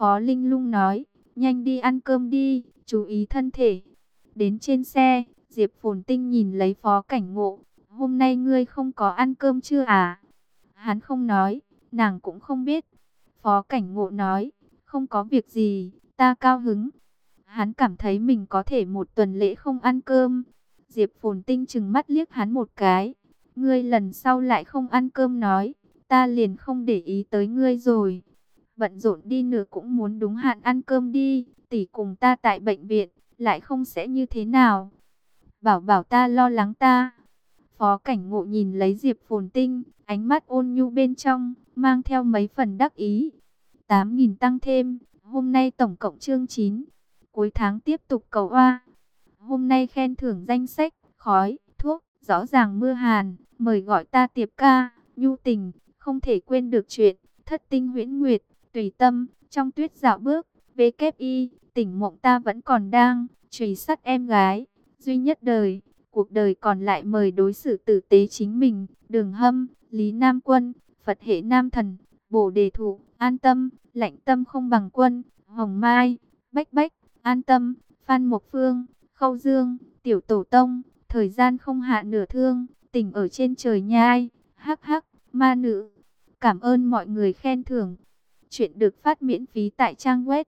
Phó Linh Lung nói, nhanh đi ăn cơm đi, chú ý thân thể. Đến trên xe, Diệp Phồn Tinh nhìn lấy Phó Cảnh Ngộ, hôm nay ngươi không có ăn cơm chưa à? Hắn không nói, nàng cũng không biết. Phó Cảnh Ngộ nói, không có việc gì, ta cao hứng. Hắn cảm thấy mình có thể một tuần lễ không ăn cơm. Diệp Phồn Tinh trừng mắt liếc hắn một cái. Ngươi lần sau lại không ăn cơm nói, ta liền không để ý tới ngươi rồi. Bận rộn đi nữa cũng muốn đúng hạn ăn cơm đi, tỷ cùng ta tại bệnh viện, lại không sẽ như thế nào. Bảo bảo ta lo lắng ta. Phó Cảnh Ngộ nhìn lấy Diệp Phồn Tinh, ánh mắt ôn nhu bên trong, mang theo mấy phần đắc ý. 8.000 tăng thêm, hôm nay tổng cộng chương 9. Cuối tháng tiếp tục cầu oa. Hôm nay khen thưởng danh sách, khói, thuốc, rõ ràng mưa hàn, mời gọi ta Tiệp ca, nhu tình, không thể quên được chuyện, thất tinh huyễn nguyệt, tùy tâm, trong tuyết dạo bước, VKI, tỉnh mộng ta vẫn còn đang, chùy sắt em gái, duy nhất đời, cuộc đời còn lại mời đối xử tử tế chính mình, Đường Hâm, Lý Nam Quân, Phật hệ Nam Thần, Bồ Đề Thụ, An Tâm, Lạnh Tâm không bằng quân, Hồng Mai, Bách Bách, An Tâm, Phan Mộc Phương, Khâu Dương, Tiểu Tổ Tông, thời gian không hạ nửa thương, tình ở trên trời nhai, hắc hắc, ma nữ. Cảm ơn mọi người khen thưởng. Chuyện được phát miễn phí tại trang web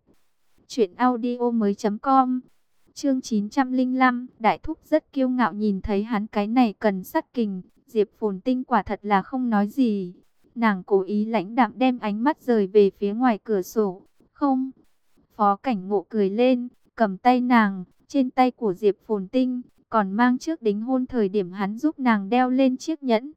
truyệnaudiomoi.com. Chương 905, Đại Thúc rất kiêu ngạo nhìn thấy hắn cái này cần sắt kình, Diệp Phồn Tinh quả thật là không nói gì. Nàng cố ý lãnh đạm đem ánh mắt rời về phía ngoài cửa sổ. Không. Phó Cảnh Ngộ cười lên, cầm tay nàng, trên tay của Diệp Phồn Tinh, còn mang trước đính hôn thời điểm hắn giúp nàng đeo lên chiếc nhẫn.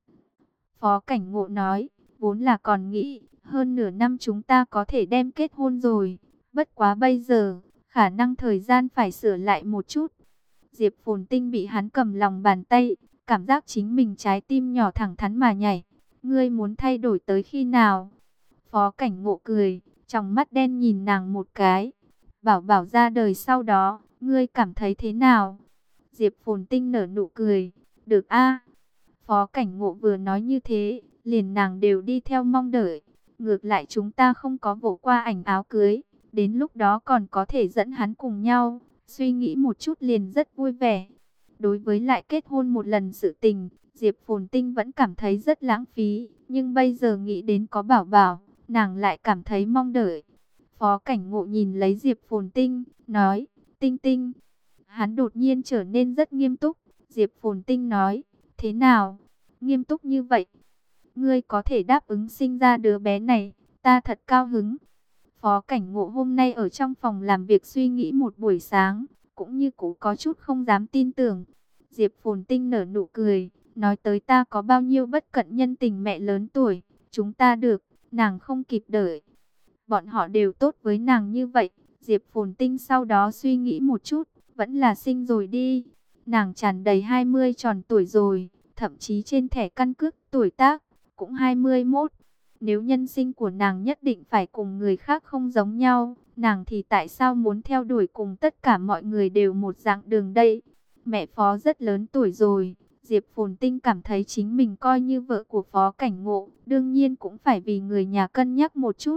Phó Cảnh Ngộ nói, vốn là còn nghĩ, hơn nửa năm chúng ta có thể đem kết hôn rồi. Bất quá bây giờ, khả năng thời gian phải sửa lại một chút. Diệp Phồn Tinh bị hắn cầm lòng bàn tay, cảm giác chính mình trái tim nhỏ thẳng thắn mà nhảy. Ngươi muốn thay đổi tới khi nào? Phó Cảnh Ngộ cười, trong mắt đen nhìn nàng một cái. Bảo bảo ra đời sau đó, ngươi cảm thấy thế nào? Diệp Phồn Tinh nở nụ cười, được a. Phó Cảnh Ngộ vừa nói như thế, liền nàng đều đi theo mong đợi. Ngược lại chúng ta không có vỗ qua ảnh áo cưới, đến lúc đó còn có thể dẫn hắn cùng nhau. Suy nghĩ một chút liền rất vui vẻ. Đối với lại kết hôn một lần sự tình, Diệp Phồn Tinh vẫn cảm thấy rất lãng phí. Nhưng bây giờ nghĩ đến có bảo bảo, nàng lại cảm thấy mong đợi. Phó Cảnh Ngộ nhìn lấy Diệp Phồn Tinh, nói, Tinh Tinh. Hắn đột nhiên trở nên rất nghiêm túc. Diệp Phồn Tinh nói, thế nào? Nghiêm túc như vậy? Ngươi có thể đáp ứng sinh ra đứa bé này, ta thật cao hứng. Phó Cảnh Ngộ hôm nay ở trong phòng làm việc suy nghĩ một buổi sáng, cũng như cũ có chút không dám tin tưởng. Diệp Phồn Tinh nở nụ cười, nói tới ta có bao nhiêu bất cận nhân tình mẹ lớn tuổi, chúng ta được, nàng không kịp đợi. Bọn họ đều tốt với nàng như vậy, Diệp Phồn Tinh sau đó suy nghĩ một chút, vẫn là sinh rồi đi. Nàng tràn đầy 20 tròn tuổi rồi, thậm chí trên thẻ căn cước tuổi tác cũng 21. Nếu nhân sinh của nàng nhất định phải cùng người khác không giống nhau, nàng thì tại sao muốn theo đuổi cùng tất cả mọi người đều một dạng đường đây? Mẹ Phó rất lớn tuổi rồi, Diệp Phồn Tinh cảm thấy chính mình coi như vợ của Phó Cảnh Ngộ, đương nhiên cũng phải vì người nhà cân nhắc một chút.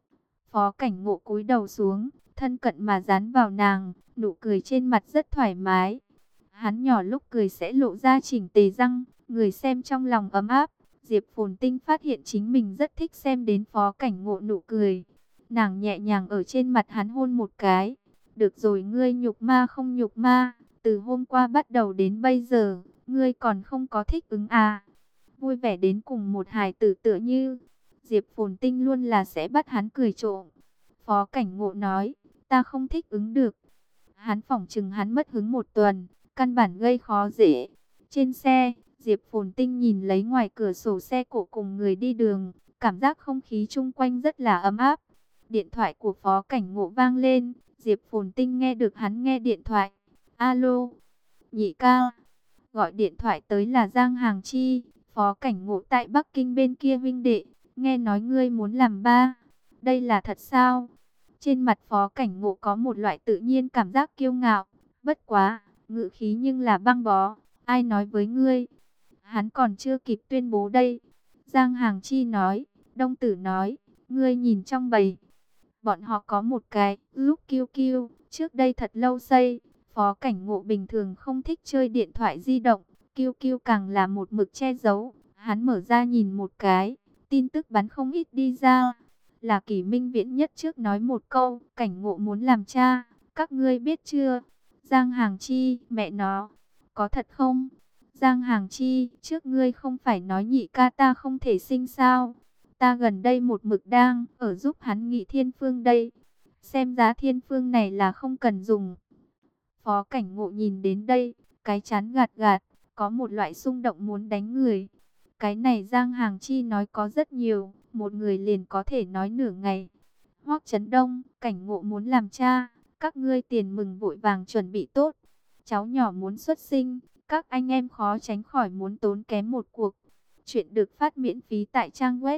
Phó Cảnh Ngộ cúi đầu xuống, thân cận mà dán vào nàng, nụ cười trên mặt rất thoải mái. Hắn nhỏ lúc cười sẽ lộ ra chỉnh tề răng, người xem trong lòng ấm áp. Diệp Phồn Tinh phát hiện chính mình rất thích xem đến Phó Cảnh Ngộ nụ cười. Nàng nhẹ nhàng ở trên mặt hắn hôn một cái. Được rồi, ngươi nhục ma không nhục ma, từ hôm qua bắt đầu đến bây giờ, ngươi còn không có thích ứng à? Vui vẻ đến cùng một hài tử tựa như. Diệp Phồn Tinh luôn là sẽ bắt hắn cười trộm. Phó Cảnh Ngộ nói, ta không thích ứng được. Hắn phỏng chừng hắn mất hứng một tuần, căn bản gây khó dễ. Trên xe, Diệp Phồn Tinh nhìn lấy ngoài cửa sổ xe cộ cùng người đi đường, cảm giác không khí chung quanh rất là ấm áp. Điện thoại của Phó Cảnh Ngộ vang lên, Diệp Phồn Tinh nghe được hắn nghe điện thoại. Alo, Nhị ca. Gọi điện thoại tới là Giang Hàng Chi, Phó Cảnh Ngộ tại Bắc Kinh bên kia huynh đệ, nghe nói ngươi muốn làm ba. Đây là thật sao? Trên mặt Phó Cảnh Ngộ có một loại tự nhiên cảm giác kiêu ngạo, bất quá, ngữ khí nhưng là băng bó. Ai nói với ngươi? Hắn còn chưa kịp tuyên bố đây. Giang Hàng Chi nói, Đông Tử nói, ngươi nhìn trong bầy. Bọn họ có một cái lúc kiêu kiêu, trước đây thật lâu xây. Phó Cảnh Ngộ bình thường không thích chơi điện thoại di động, kiêu kiêu càng là một mực che giấu. Hắn mở ra nhìn một cái, tin tức bắn không ít đi ra. Là Kỷ Minh Viễn nhất trước nói một câu, Cảnh Ngộ muốn làm cha, các ngươi biết chưa? Giang Hàng Chi, mẹ nó, có thật không? Giang Hàng Chi, trước ngươi không phải nói nhị ca ta không thể sinh sao? Ta gần đây một mực đang ở giúp hắn nghị thiên phương đây. Xem giá thiên phương này là không cần dùng. Phó Cảnh Ngộ nhìn đến đây, cái chán gạt gạt, có một loại xung động muốn đánh người. Cái này Giang Hàng Chi nói có rất nhiều, một người liền có thể nói nửa ngày. Hoắc Chấn Đông, Cảnh Ngộ muốn làm cha, các ngươi tiền mừng vội vàng chuẩn bị tốt. Cháu nhỏ muốn xuất sinh, các anh em khó tránh khỏi muốn tốn kém một cuộc. Chuyện được phát miễn phí tại trang web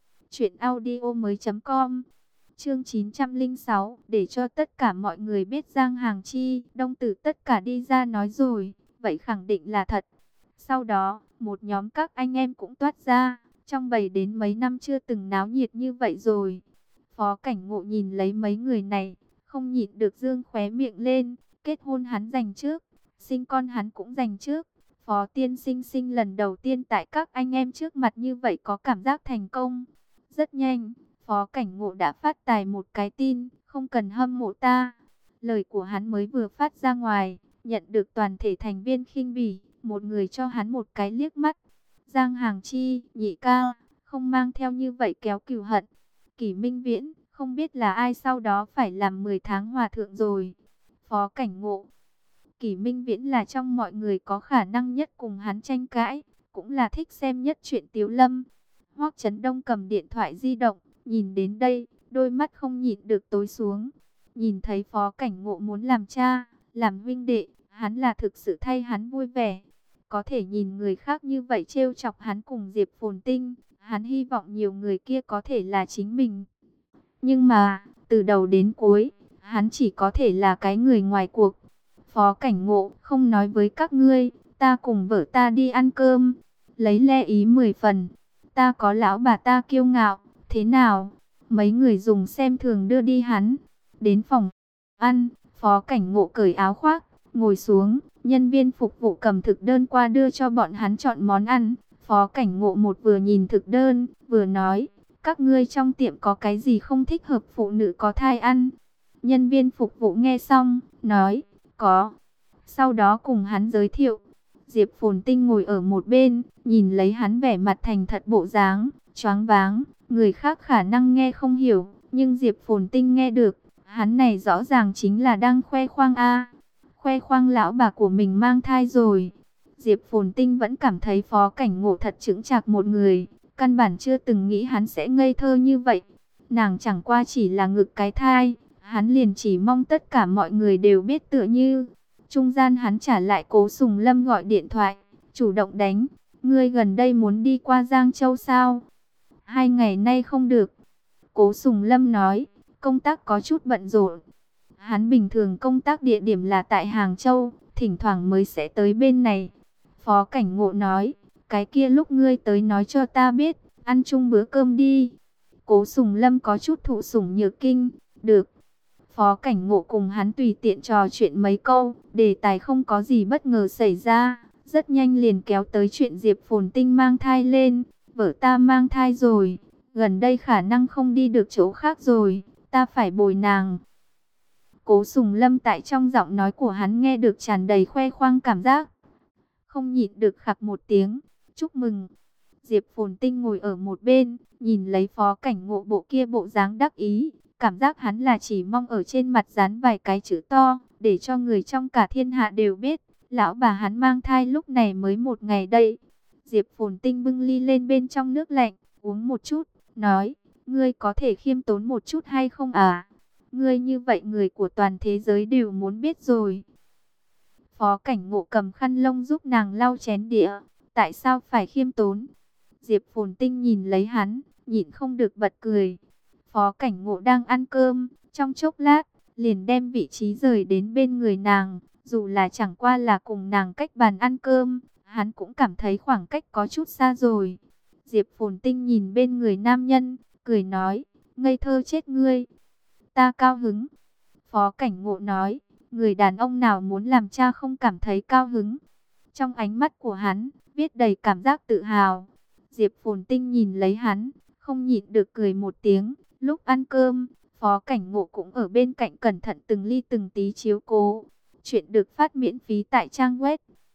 truyệnaudiomoi.com. Chương 906, để cho tất cả mọi người biết Giang Hàng Chi, Đông Tử tất cả đi ra nói rồi, vậy khẳng định là thật. Sau đó, một nhóm các anh em cũng toát ra, trong bầy đến mấy năm chưa từng náo nhiệt như vậy rồi. Phó Cảnh Ngộ nhìn lấy mấy người này, không nhịn được dương khóe miệng lên, kết hôn hắn giành trước, sinh con hắn cũng giành trước. Phó tiên sinh sinh lần đầu tiên tại các anh em trước mặt như vậy có cảm giác thành công. Rất nhanh, Phó Cảnh Ngộ đã phát tài một cái tin, không cần hâm mộ ta. Lời của hắn mới vừa phát ra ngoài, nhận được toàn thể thành viên khinh bỉ, một người cho hắn một cái liếc mắt. Giang Hàng Chi, nhị ca, không mang theo như vậy kéo cừu hận. Kỷ Minh Viễn, không biết là ai sau đó phải làm 10 tháng hòa thượng rồi. Phó Cảnh Ngộ, Kỷ Minh Viễn là trong mọi người có khả năng nhất cùng hắn tranh cãi, cũng là thích xem nhất chuyện Tiếu Lâm. Hoắc Chấn Đông cầm điện thoại di động, nhìn đến đây, đôi mắt không nhịn được tối xuống. Nhìn thấy Phó Cảnh Ngộ muốn làm cha, làm huynh đệ, hắn là thực sự thay hắn vui vẻ. Có thể nhìn người khác như vậy trêu chọc hắn cùng Diệp Phồn Tinh, hắn hy vọng nhiều người kia có thể là chính mình. Nhưng mà, từ đầu đến cuối, hắn chỉ có thể là cái người ngoài cuộc. Phó Cảnh Ngộ, không nói với các ngươi, ta cùng vợ ta đi ăn cơm. Lấy le ý 10 phần, ta có lão bà ta kiêu ngạo, thế nào? Mấy người dùng xem thường đưa đi hắn. Đến phòng ăn, Phó Cảnh Ngộ cởi áo khoác, ngồi xuống, nhân viên phục vụ cầm thực đơn qua đưa cho bọn hắn chọn món ăn. Phó Cảnh Ngộ một vừa nhìn thực đơn, vừa nói, các ngươi trong tiệm có cái gì không thích hợp phụ nữ có thai ăn? Nhân viên phục vụ nghe xong, nói, có. Sau đó cùng hắn giới thiệu. Diệp Phồn Tinh ngồi ở một bên, nhìn lấy hắn vẻ mặt thành thật bộ dáng, choáng váng. Người khác khả năng nghe không hiểu, nhưng Diệp Phồn Tinh nghe được. Hắn này rõ ràng chính là đang khoe khoang a, khoe khoang lão bà của mình mang thai rồi. Diệp Phồn Tinh vẫn cảm thấy Phó Cảnh Ngộ thật chững chạc một người, căn bản chưa từng nghĩ hắn sẽ ngây thơ như vậy. Nàng chẳng qua chỉ là ngực cái thai, hắn liền chỉ mong tất cả mọi người đều biết tựa như. Trung gian hắn trả lại Cố Sùng Lâm gọi điện thoại, chủ động đánh, ngươi gần đây muốn đi qua Giang Châu sao? 2 ngày nay không được. Cố Sùng Lâm nói, công tác có chút bận rộn. Hắn bình thường công tác địa điểm là tại Hàng Châu, thỉnh thoảng mới sẽ tới bên này. Phó Cảnh Ngộ nói, cái kia lúc ngươi tới nói cho ta biết, ăn chung bữa cơm đi. Cố Sùng Lâm có chút thụ sủng nhược kinh, được. Phó Cảnh Ngộ cùng hắn tùy tiện trò chuyện mấy câu, đề tài không có gì bất ngờ xảy ra, rất nhanh liền kéo tới chuyện Diệp Phồn Tinh mang thai lên. Vợ ta mang thai rồi, gần đây khả năng không đi được chỗ khác rồi, ta phải bồi nàng. Cố Sùng Lâm tại trong giọng nói của hắn nghe được tràn đầy khoe khoang cảm giác. Không nhịn được khặc một tiếng, chúc mừng. Diệp Phồn Tinh ngồi ở một bên, nhìn lấy Phó Cảnh Ngộ bộ kia bộ dáng đắc ý. Cảm giác hắn là chỉ mong ở trên mặt dán vài cái chữ to, để cho người trong cả thiên hạ đều biết. Lão bà hắn mang thai lúc này mới 1 ngày đây. Diệp Phồn Tinh bưng ly lên bên trong nước lạnh, uống một chút, nói, ngươi có thể khiêm tốn một chút hay không à? Ngươi như vậy người của toàn thế giới đều muốn biết rồi. Phó Cảnh Ngộ cầm khăn lông giúp nàng lau chén đĩa. Tại sao phải khiêm tốn? Diệp Phồn Tinh nhìn lấy hắn, nhịn không được bật cười. Phó Cảnh Ngộ đang ăn cơm, trong chốc lát, liền đem vị trí rời đến bên người nàng. Dù là chẳng qua là cùng nàng cách bàn ăn cơm, hắn cũng cảm thấy khoảng cách có chút xa rồi. Diệp Phồn Tinh nhìn bên người nam nhân, cười nói, ngây thơ chết ngươi. ta cao hứng. Phó Cảnh Ngộ nói, người đàn ông nào muốn làm cha không cảm thấy cao hứng. Trong ánh mắt của hắn, viết đầy cảm giác tự hào. Diệp Phồn Tinh nhìn lấy hắn, không nhịn được cười một tiếng. Lúc ăn cơm, Phó Cảnh Ngộ cũng ở bên cạnh cẩn thận từng ly từng tí chiếu cố. Chuyện được phát miễn phí tại trang web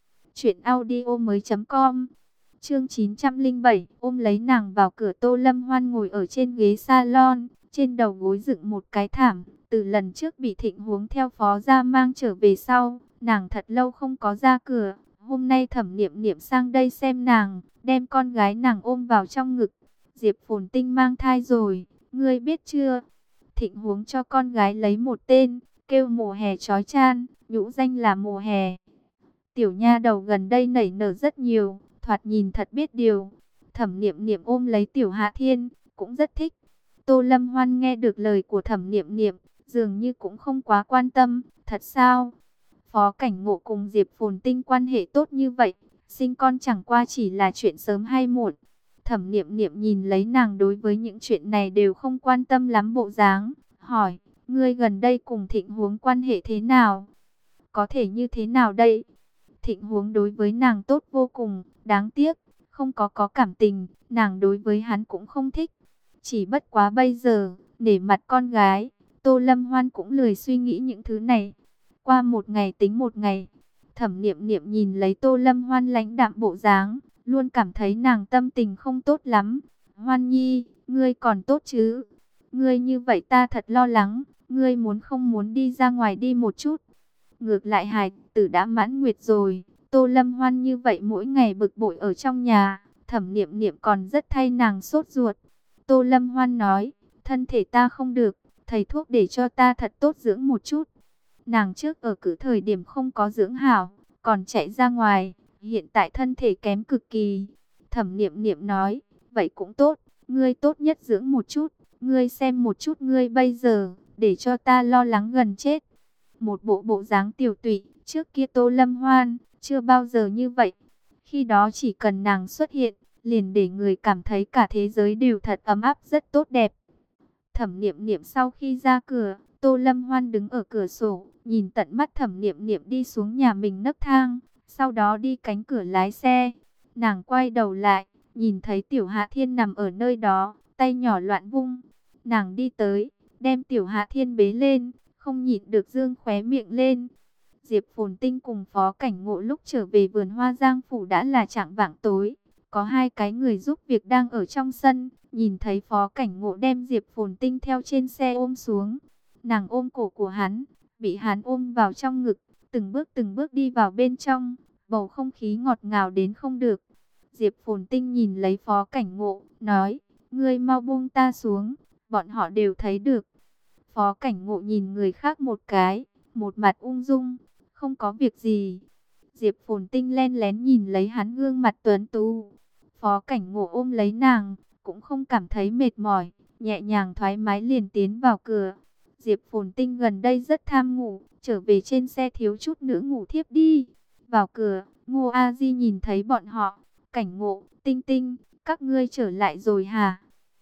truyệnaudiomoi.com. Chương 907, ôm lấy nàng vào cửa. Tô Lâm Hoan ngồi ở trên ghế salon, trên đầu gối dựng một cái thảm. Từ lần trước bị Thịnh Huống theo Phó gia mang trở về sau, nàng thật lâu không có ra cửa. Hôm nay Thẩm Niệm Niệm sang đây xem nàng, đem con gái nàng ôm vào trong ngực. Diệp Phồn Tinh mang thai rồi, ngươi biết chưa? Thịnh Huống cho con gái lấy một tên, kêu Mùa Hè chói chan, nhũ danh là Mùa Hè. Tiểu nha đầu gần đây nảy nở rất nhiều, thoạt nhìn thật biết điều. Thẩm Niệm Niệm ôm lấy Tiểu Hạ Thiên, cũng rất thích. Tô Lâm Hoan nghe được lời của Thẩm Niệm Niệm, dường như cũng không quá quan tâm. Thật sao? Phó Cảnh Ngộ cùng Diệp Phồn Tinh quan hệ tốt như vậy, sinh con chẳng qua chỉ là chuyện sớm hay muộn. Thẩm Niệm Niệm nhìn lấy nàng đối với những chuyện này đều không quan tâm lắm bộ dáng, hỏi, ngươi gần đây cùng Thịnh Huống quan hệ thế nào? Có thể như thế nào đây? Thịnh Huống đối với nàng tốt vô cùng, đáng tiếc, không có cảm tình, nàng đối với hắn cũng không thích. Chỉ bất quá bây giờ, nể mặt con gái, Tô Lâm Hoan cũng lười suy nghĩ những thứ này. Qua một ngày tính một ngày, Thẩm Niệm Niệm nhìn lấy Tô Lâm Hoan lãnh đạm bộ dáng, luôn cảm thấy nàng tâm tình không tốt lắm. Hoan Nhi, ngươi còn tốt chứ? Ngươi như vậy ta thật lo lắng, ngươi muốn không muốn đi ra ngoài đi một chút? Ngược lại hài tử đã mãn nguyệt rồi, Tô Lâm Hoan như vậy mỗi ngày bực bội ở trong nhà, Thẩm Niệm Niệm còn rất thay nàng sốt ruột. Tô Lâm Hoan nói, thân thể ta không được, thầy thuốc để cho ta thật tốt dưỡng một chút. Nàng trước ở cứ thời điểm không có dưỡng hảo, còn chạy ra ngoài, hiện tại thân thể kém cực kỳ. Thẩm Niệm Niệm nói, vậy cũng tốt, ngươi tốt nhất dưỡng một chút, ngươi xem một chút ngươi bây giờ, để cho ta lo lắng gần chết. Một bộ dáng tiểu tụy, trước kia Tô Lâm Hoan, chưa bao giờ như vậy. Khi đó chỉ cần nàng xuất hiện, liền để người cảm thấy cả thế giới đều thật ấm áp rất tốt đẹp. Thẩm Niệm Niệm sau khi ra cửa, Tô Lâm Hoan đứng ở cửa sổ, nhìn tận mắt Thẩm Niệm Niệm đi xuống nhà mình nấc thang, sau đó đi cánh cửa lái xe. Nàng quay đầu lại, nhìn thấy Tiểu Hạ Thiên nằm ở nơi đó, tay nhỏ loạn vung. Nàng đi tới, đem Tiểu Hạ Thiên bế lên, không nhịn được dương khóe miệng lên. Diệp Phồn Tinh cùng Phó Cảnh Ngộ lúc trở về vườn hoa Giang Phủ đã là chạng vạng tối. Có hai cái người giúp việc đang ở trong sân, nhìn thấy Phó Cảnh Ngộ đem Diệp Phồn Tinh theo trên xe ôm xuống. Nàng ôm cổ của hắn, bị hắn ôm vào trong ngực, từng bước đi vào bên trong, bầu không khí ngọt ngào đến không được. Diệp Phồn Tinh nhìn lấy Phó Cảnh Ngộ, nói, ngươi mau buông ta xuống, bọn họ đều thấy được. Phó Cảnh Ngộ nhìn người khác một cái, một mặt ung dung, không có việc gì. Diệp Phồn Tinh len lén nhìn lấy hắn gương mặt tuấn tú. Phó Cảnh Ngộ ôm lấy nàng, cũng không cảm thấy mệt mỏi, nhẹ nhàng thoải mái liền tiến vào cửa. Diệp Phồn Tinh gần đây rất tham ngủ, trở về trên xe thiếu chút nữa ngủ thiếp đi. Vào cửa, Ngô A Di nhìn thấy bọn họ, Cảnh Ngộ, Tinh Tinh, các ngươi trở lại rồi hả?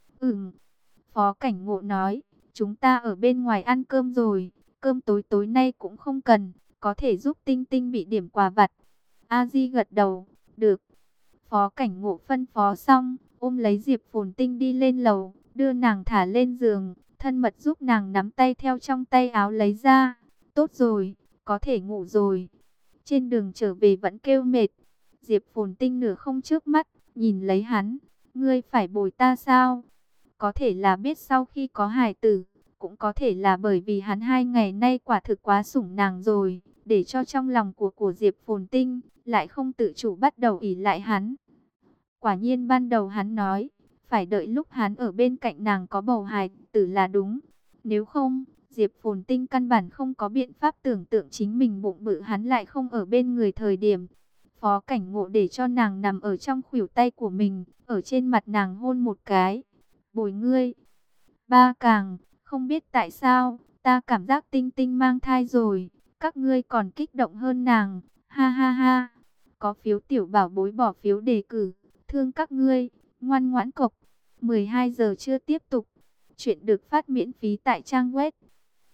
Phó Cảnh Ngộ nói, chúng ta ở bên ngoài ăn cơm rồi, cơm tối tối nay cũng không cần, có thể giúp Tinh Tinh bị điểm quà vặt. A Di gật đầu, được. Phó Cảnh Ngộ phân phó xong, ôm lấy Diệp Phồn Tinh đi lên lầu, đưa nàng thả lên giường, thân mật giúp nàng nắm tay theo trong tay áo lấy ra. Tốt rồi, có thể ngủ rồi. Trên đường trở về vẫn kêu mệt. Diệp Phồn Tinh nửa không trước mắt, nhìn lấy hắn, ngươi phải bồi ta sao? Có thể là biết sau khi có hài tử, cũng có thể là bởi vì hắn 2 ngày nay quả thực quá sủng nàng rồi, để cho trong lòng của Diệp Phồn Tinh lại không tự chủ bắt đầu ỷ lại hắn. Quả nhiên ban đầu hắn nói, phải đợi lúc hắn ở bên cạnh nàng có bầu hài tử là đúng. Nếu không, Diệp Phồn Tinh căn bản không có biện pháp tưởng tượng chính mình bụng bự hắn lại không ở bên người thời điểm. Phó Cảnh Ngộ để cho nàng nằm ở trong khuỷu tay của mình, ở trên mặt nàng hôn một cái. Bồi ngươi. Ba càng, không biết tại sao, ta cảm giác Tinh Tinh mang thai rồi, các ngươi còn kích động hơn nàng. Ha ha ha. Có phiếu tiểu bảo bối bỏ phiếu đề cử, thương các ngươi, ngoan ngoãn cộc. 12 giờ chưa tiếp tục. Chuyện được phát miễn phí tại trang web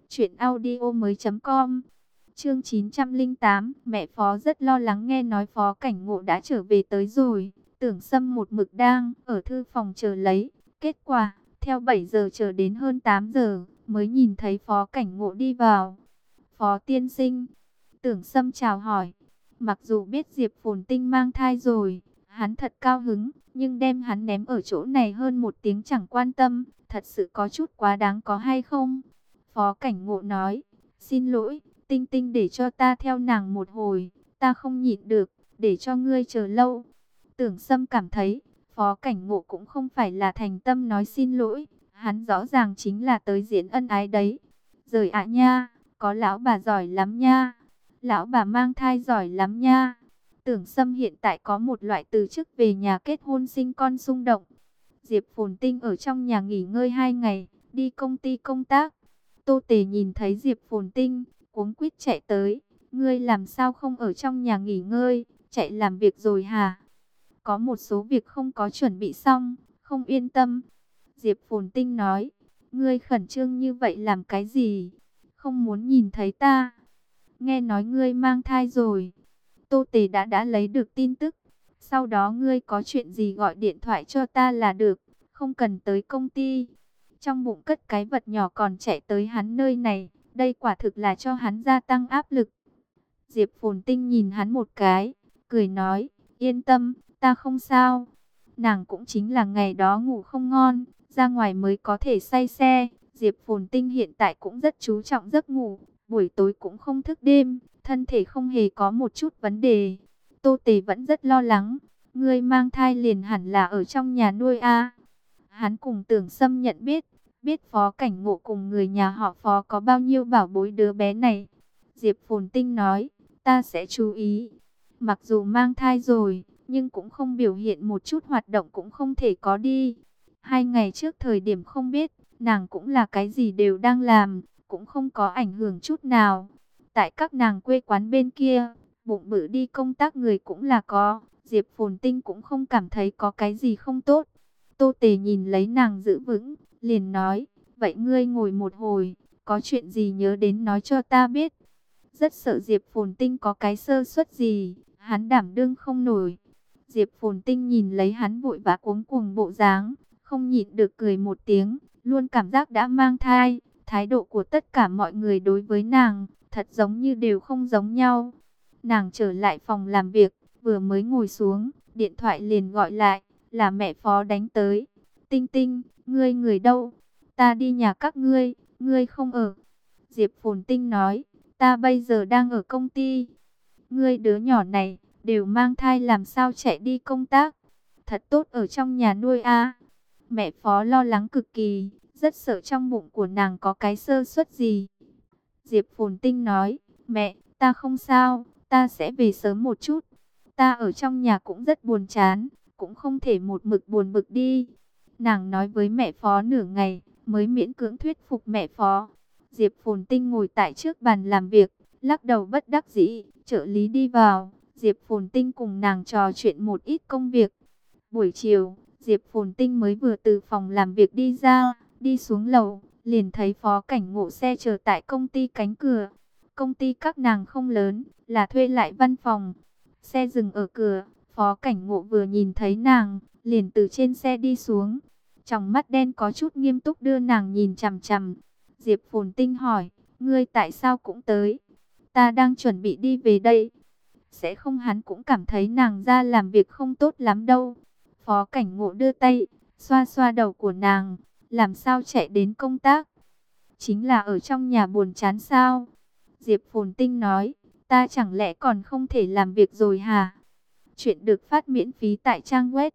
Chuyện audio mới.com. Chương 908, mẹ Phó rất lo lắng nghe nói Phó Cảnh Ngộ đã trở về tới rồi. Tưởng Sâm một mực đang ở thư phòng chờ lấy. Kết quả, theo 7 giờ chờ đến hơn 8 giờ, mới nhìn thấy Phó Cảnh Ngộ đi vào. Phó tiên sinh, Tưởng Sâm chào hỏi. Mặc dù biết Diệp Phồn Tinh mang thai rồi, hắn thật cao hứng, nhưng đem hắn ném ở chỗ này hơn 1 tiếng chẳng quan tâm, thật sự có chút quá đáng có hay không? Phó Cảnh Ngộ nói, xin lỗi, Tinh Tinh để cho ta theo nàng một hồi, ta không nhịn được, để cho ngươi chờ lâu. Tưởng Sâm cảm thấy, Phó Cảnh Ngộ cũng không phải là thành tâm nói xin lỗi, hắn rõ ràng chính là tới diễn ân ái đấy. Rời ạ nha, có lão bà giỏi lắm nha, lão bà mang thai giỏi lắm nha. Tưởng Sâm hiện tại có một loại từ chức về nhà kết hôn sinh con xung động. Diệp Phồn Tinh ở trong nhà nghỉ ngơi 2 ngày, đi công ty công tác. Tô Tề nhìn thấy Diệp Phồn Tinh, cuống quýt chạy tới. Ngươi làm sao không ở trong nhà nghỉ ngơi, chạy làm việc rồi hả? Có một số việc không có chuẩn bị xong, không yên tâm. Diệp Phồn Tinh nói, ngươi khẩn trương như vậy làm cái gì? Không muốn nhìn thấy ta. Nghe nói ngươi mang thai rồi. Tô Tề đã lấy được tin tức. Sau đó ngươi có chuyện gì gọi điện thoại cho ta là được, không cần tới công ty. Trong bụng cất cái vật nhỏ còn chạy tới hắn nơi này, đây quả thực là cho hắn gia tăng áp lực. Diệp Phồn Tinh nhìn hắn một cái, cười nói, yên tâm, ta không sao. Nàng cũng chính là ngày đó ngủ không ngon, ra ngoài mới có thể say xe. Diệp Phồn Tinh hiện tại cũng rất chú trọng giấc ngủ, buổi tối cũng không thức đêm, thân thể không hề có một chút vấn đề. Tô Tề vẫn rất lo lắng, ngươi mang thai liền hẳn là ở trong nhà nuôi a. Hắn cùng Tưởng Sâm nhận biết Phó Cảnh Ngộ cùng người nhà họ Phó có bao nhiêu bảo bối đứa bé này. Diệp Phồn Tinh nói, ta sẽ chú ý. Mặc dù mang thai rồi, nhưng cũng không biểu hiện một chút hoạt động cũng không thể có đi. 2 ngày trước thời điểm không biết, nàng cũng là cái gì đều đang làm, cũng không có ảnh hưởng chút nào. Tại các nàng quê quán bên kia, bụng bự đi công tác người cũng là có. Diệp Phồn Tinh cũng không cảm thấy có cái gì không tốt. Tô Tề nhìn lấy nàng giữ vững, liền nói, vậy ngươi ngồi một hồi, có chuyện gì nhớ đến nói cho ta biết. Rất sợ Diệp Phồn Tinh có cái sơ suất gì, hắn đảm đương không nổi. Diệp Phồn Tinh nhìn lấy hắn vội vã cuống cuồng bộ dáng, không nhịn được cười một tiếng, luôn cảm giác đã mang thai. Thái độ của tất cả mọi người đối với nàng, thật giống như đều không giống nhau. Nàng trở lại phòng làm việc, vừa mới ngồi xuống, điện thoại liền gọi lại, là mẹ Phó đánh tới. Tinh Tinh, ngươi người đâu? Ta đi nhà các ngươi, ngươi không ở. Diệp Phồn Tinh nói, ta bây giờ đang ở công ty. Ngươi đứa nhỏ này, đều mang thai làm sao chạy đi công tác? Thật tốt ở trong nhà nuôi a. Mẹ Phó lo lắng cực kỳ, rất sợ trong bụng của nàng có cái sơ suất gì. Diệp Phồn Tinh nói, mẹ, ta không sao, ta sẽ về sớm một chút. Ta ở trong nhà cũng rất buồn chán, cũng không thể một mực buồn bực đi. Nàng nói với mẹ Phó nửa ngày, mới miễn cưỡng thuyết phục mẹ Phó. Diệp Phồn Tinh ngồi tại trước bàn làm việc, lắc đầu bất đắc dĩ, trợ lý đi vào. Diệp Phồn Tinh cùng nàng trò chuyện một ít công việc. Buổi chiều, Diệp Phồn Tinh mới vừa từ phòng làm việc đi ra, đi xuống lầu, liền thấy Phó Cảnh Ngộ xe chờ tại công ty cánh cửa. Công ty các nàng không lớn, là thuê lại văn phòng. Xe dừng ở cửa, Phó Cảnh Ngộ vừa nhìn thấy nàng, liền từ trên xe đi xuống. Trong mắt đen có chút nghiêm túc đưa nàng nhìn chằm chằm. Diệp Phồn Tinh hỏi, ngươi tại sao cũng tới? Ta đang chuẩn bị đi về đây. Sẽ không, hắn cũng cảm thấy nàng ra làm việc không tốt lắm đâu. Phó Cảnh Ngộ đưa tay, xoa xoa đầu của nàng, làm sao chạy đến công tác? Chính là ở trong nhà buồn chán sao? Diệp Phồn Tinh nói, ta chẳng lẽ còn không thể làm việc rồi hả? Chuyện được phát miễn phí tại trang web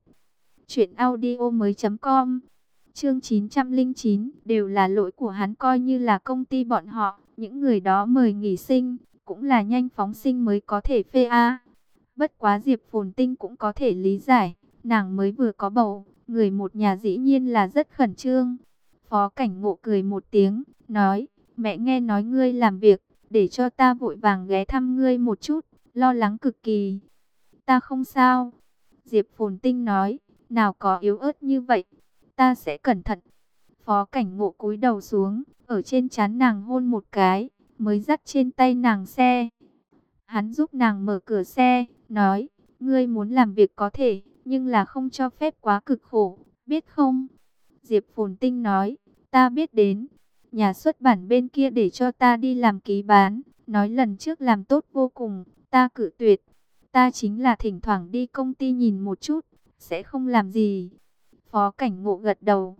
truyệnaudiomoi.com. Chương 909, đều là lỗi của hắn, coi như là công ty bọn họ, những người đó mời nghỉ sinh, cũng là nhanh phóng sinh mới có thể phê a. Bất quá Diệp Phồn Tinh cũng có thể lý giải, nàng mới vừa có bầu, người một nhà dĩ nhiên là rất khẩn trương. Phó Cảnh Ngộ cười một tiếng, nói, mẹ nghe nói ngươi làm việc, để cho ta vội vàng ghé thăm ngươi một chút, lo lắng cực kỳ. Ta không sao. Diệp Phồn Tinh nói, nào có yếu ớt như vậy, ta sẽ cẩn thận. Phó Cảnh Ngộ cúi đầu xuống, ở trên trán nàng hôn một cái, mới dắt trên tay nàng xe. Hắn giúp nàng mở cửa xe, nói, ngươi muốn làm việc có thể, nhưng là không cho phép quá cực khổ, biết không? Diệp Phồn Tinh nói, ta biết đến, nhà xuất bản bên kia để cho ta đi làm ký bán, nói lần trước làm tốt vô cùng, ta cự tuyệt. Ta chính là thỉnh thoảng đi công ty nhìn một chút, sẽ không làm gì. Phó Cảnh Ngộ gật đầu,